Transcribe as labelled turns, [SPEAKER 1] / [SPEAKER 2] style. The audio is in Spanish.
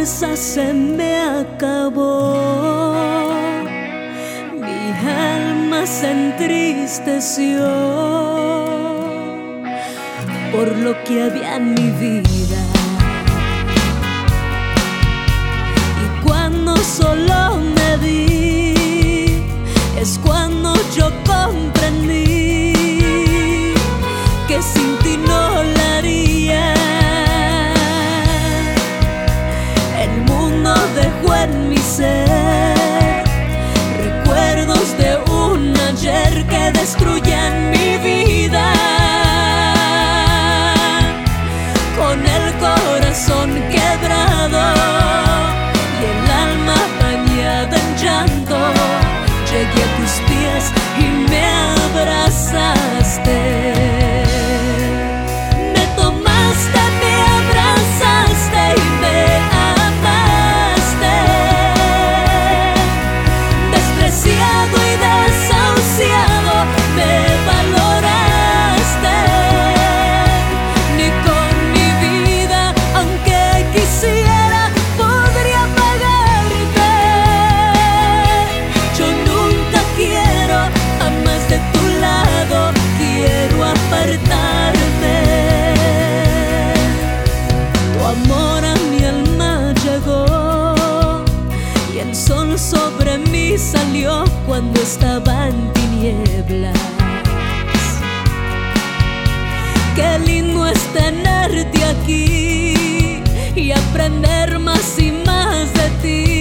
[SPEAKER 1] esperanza se me acabó, mi alma se entristeció por lo que había en mi vida. Y cuando solo me vi, es cuando yo comprendí que sin ti no la haría. El mundo dejó en mi ser recuerdos de un ayer que destruyen mi vida. Con el corazón quebrado y el alma bañada en llanto, llegué a tus pies y me abrazaste. Me tomaste, me abrazaste y me amaste. Despreciado y desahuciado me valoraste. Ni con mi vida, aunque quisiera, podría pagarte. Yo nunca quiero a más de tu lado, quiero apartarme. Tu amor a mi alma llegó y el sol sobre mí salió cuando estaba en tinieblas. Qué lindo es tenerte aquí y aprender más y más de ti.